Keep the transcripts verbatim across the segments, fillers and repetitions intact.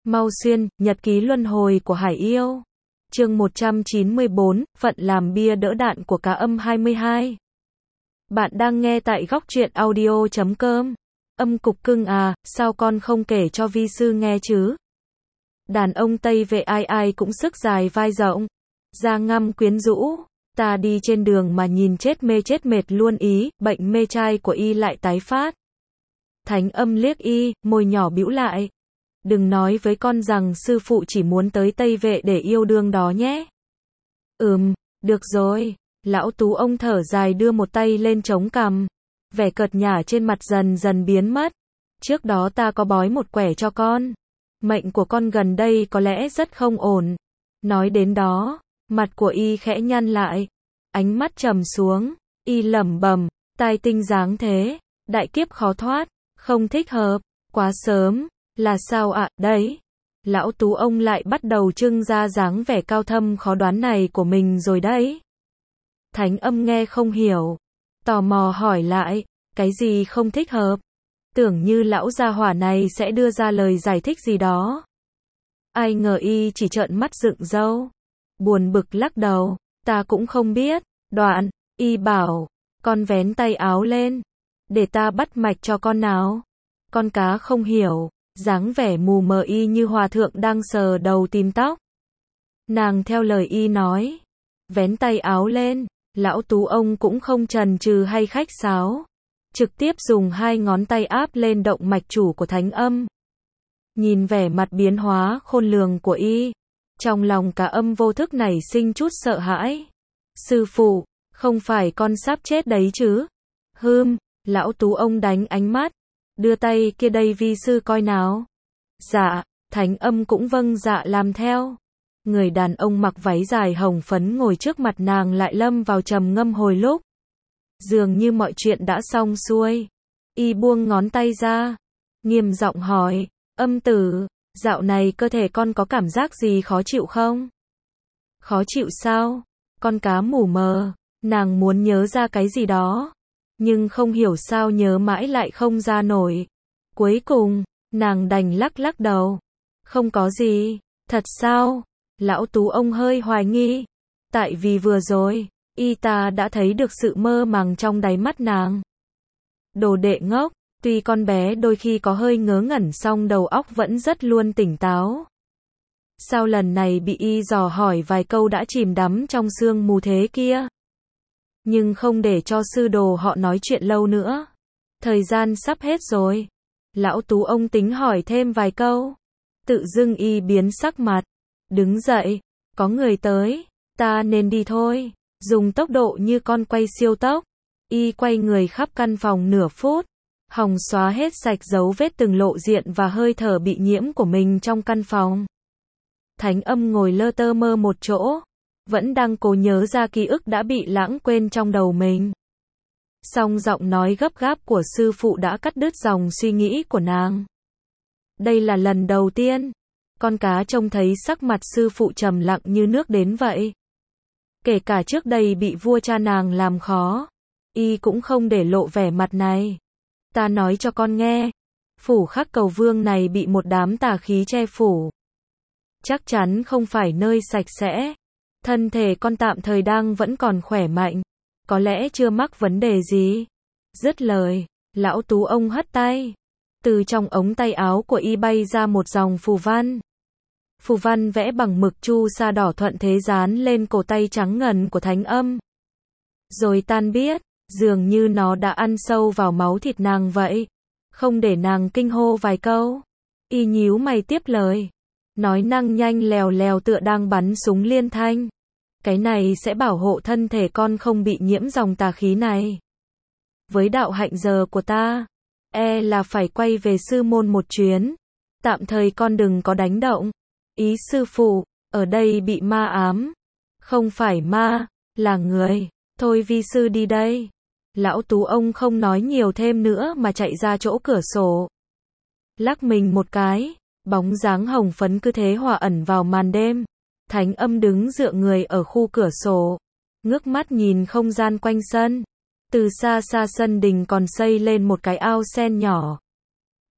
Mau xuyên, nhật ký luân hồi của Hải Yêu. Chương một trăm chín mươi bốn, phận làm bia đỡ đạn của Cá Âm hai mươi hai. Bạn đang nghe tại góc truyện audio chấm com. Âm cục cưng à, sao con không kể cho vi sư nghe chứ? Đàn ông Tây Vệ ai ai cũng sức dài vai rộng, da ngăm quyến rũ. Ta đi trên đường mà nhìn chết mê chết mệt luôn ý, bệnh mê trai của y lại tái phát. Thánh Âm liếc y, môi nhỏ bĩu lại. Đừng nói với con rằng sư phụ chỉ muốn tới Tây Vệ để yêu đương đó nhé. Ừm, được rồi. Lão Tú ông thở dài đưa một tay lên chống cằm. Vẻ cợt nhả trên mặt dần dần biến mất. Trước đó ta có bói một quẻ cho con. Mệnh của con gần đây có lẽ rất không ổn. Nói đến đó, mặt của y khẽ nhăn lại. Ánh mắt trầm xuống. Y lẩm bẩm, tai tinh dáng thế. Đại kiếp khó thoát. Không thích hợp. Quá sớm. Là sao ạ, à? Đấy. Lão Tú ông lại bắt đầu trưng ra dáng vẻ cao thâm khó đoán này của mình rồi đấy. Thánh Âm nghe không hiểu. Tò mò hỏi lại, cái gì không thích hợp? Tưởng như lão gia hỏa này sẽ đưa ra lời giải thích gì đó. Ai ngờ y chỉ trợn mắt dựng râu. Buồn bực lắc đầu, ta cũng không biết. Đoạn, y bảo, con vén tay áo lên. Để ta bắt mạch cho con nào. Con cá không hiểu. Dáng vẻ mù mờ y như hòa thượng đang sờ đầu tìm tóc. Nàng theo lời y nói. Vén tay áo lên. Lão Tú ông cũng không chần chừ hay khách sáo. Trực tiếp dùng hai ngón tay áp lên động mạch chủ của Thánh Âm. Nhìn vẻ mặt biến hóa khôn lường của y. Trong lòng Cá Âm vô thức nảy sinh chút sợ hãi. Sư phụ, không phải con sắp chết đấy chứ? Hưm, lão Tú ông đánh ánh mắt. Đưa tay kia đây vi sư coi nào. Dạ, Thánh Âm cũng vâng dạ làm theo. Người đàn ông mặc váy dài hồng phấn ngồi trước mặt nàng lại lâm vào trầm ngâm hồi lúc. Dường như mọi chuyện đã xong xuôi. Y buông ngón tay ra. Nghiêm giọng hỏi, Âm tử, dạo này cơ thể con có cảm giác gì khó chịu không? Khó chịu sao? Con cá mù mờ. Nàng muốn nhớ ra cái gì đó. Nhưng không hiểu sao nhớ mãi lại không ra nổi. Cuối cùng, nàng đành lắc lắc đầu. Không có gì. Thật sao? Lão Tú ông hơi hoài nghi. Tại vì vừa rồi, y ta đã thấy được sự mơ màng trong đáy mắt nàng. Đồ đệ ngốc, tuy con bé đôi khi có hơi ngớ ngẩn song đầu óc vẫn rất luôn tỉnh táo. Sao lần này bị y dò hỏi vài câu đã chìm đắm trong sương mù thế kia? Nhưng không để cho sư đồ họ nói chuyện lâu nữa. Thời gian sắp hết rồi. Lão Tú ông tính hỏi thêm vài câu. Tự dưng y biến sắc mặt. Đứng dậy. Có người tới. Ta nên đi thôi. Dùng tốc độ như con quay siêu tốc. Y quay người khắp căn phòng nửa phút. Hòng xóa hết sạch dấu vết từng lộ diện và hơi thở bị nhiễm của mình trong căn phòng. Thánh Âm ngồi lơ tơ mơ một chỗ. Vẫn đang cố nhớ ra ký ức đã bị lãng quên trong đầu mình. Song giọng nói gấp gáp của sư phụ đã cắt đứt dòng suy nghĩ của nàng. Đây là lần đầu tiên. Con cá trông thấy sắc mặt sư phụ trầm lặng như nước đến vậy. Kể cả trước đây bị vua cha nàng làm khó. Y cũng không để lộ vẻ mặt này. Ta nói cho con nghe. Phủ Khắc Cầu Vương này bị một đám tà khí che phủ. Chắc chắn không phải nơi sạch sẽ. Thân thể con tạm thời đang vẫn còn khỏe mạnh. Có lẽ chưa mắc vấn đề gì. Dứt lời, lão Tú ông hất tay. Từ trong ống tay áo của y bay ra một dòng phù văn. Phù văn vẽ bằng mực chu sa đỏ thuận thế dán lên cổ tay trắng ngần của Thánh Âm. Rồi tan biết, dường như nó đã ăn sâu vào máu thịt nàng vậy. Không để nàng kinh hô vài câu. Y nhíu mày tiếp lời. Nói năng nhanh lèo lèo tựa đang bắn súng liên thanh. Cái này sẽ bảo hộ thân thể con không bị nhiễm dòng tà khí này. Với đạo hạnh giờ của ta, e là phải quay về sư môn một chuyến. Tạm thời con đừng có đánh động. Ý sư phụ, ở đây bị ma ám. Không phải ma, là người. Thôi vi sư đi đây. Lão Tú ông không nói nhiều thêm nữa mà chạy ra chỗ cửa sổ. Lắc mình một cái. Bóng dáng hồng phấn cứ thế hòa ẩn vào màn đêm. Thánh Âm đứng dựa người ở khu cửa sổ. Ngước mắt nhìn không gian quanh sân. Từ xa xa sân đình còn xây lên một cái ao sen nhỏ.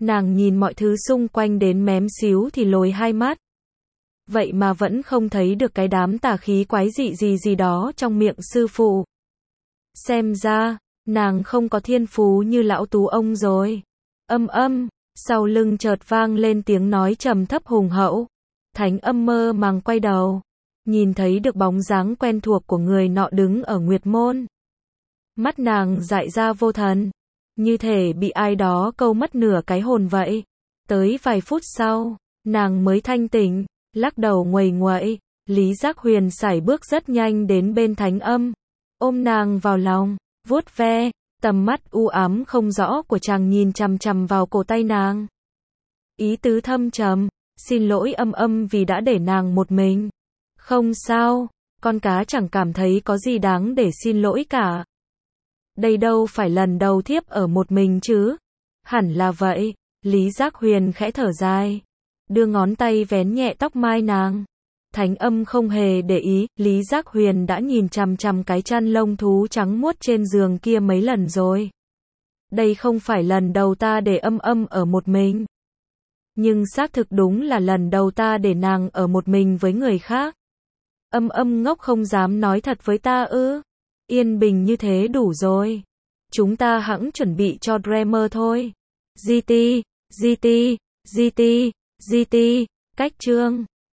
Nàng nhìn mọi thứ xung quanh đến mém xíu thì lồi hai mắt. Vậy mà vẫn không thấy được cái đám tà khí quái dị gì gì đó trong miệng sư phụ. Xem ra, nàng không có thiên phú như lão tú ông rồi. Âm âm, sau lưng chợt vang lên tiếng nói trầm thấp hùng hậu. Thánh âm mơ màng quay đầu, nhìn thấy được bóng dáng quen thuộc của người nọ đứng ở Nguyệt Môn. Mắt nàng dại ra vô thần, như thể bị ai đó câu mất nửa cái hồn vậy. Tới vài phút sau, nàng mới thanh tỉnh, lắc đầu nguầy nguậy. Lý Giác Huyền sải bước rất nhanh đến bên Thánh Âm, ôm nàng vào lòng, vuốt ve, tầm mắt u ám không rõ của chàng nhìn chằm chằm vào cổ tay nàng. Ý tứ thâm trầm, xin lỗi Âm Âm vì đã để nàng một mình. Không sao, con cá chẳng cảm thấy có gì đáng để xin lỗi cả. Đây đâu phải lần đầu thiếp ở một mình chứ. Hẳn là vậy, Lý Giác Huyền khẽ thở dài, đưa ngón tay vén nhẹ tóc mai nàng. Thánh Âm không hề để ý, Lý Giác Huyền đã nhìn chằm chằm cái chăn lông thú trắng muốt trên giường kia mấy lần rồi. Đây không phải lần đầu ta để Âm Âm ở một mình. Nhưng xác thực đúng là lần đầu ta để nàng ở một mình với người khác. Âm Âm ngốc không dám nói thật với ta ư? Yên bình như thế đủ rồi. Chúng ta hẵng chuẩn bị cho Dreamer thôi. giê tê, giê tê, giê tê, giê tê, cách chương.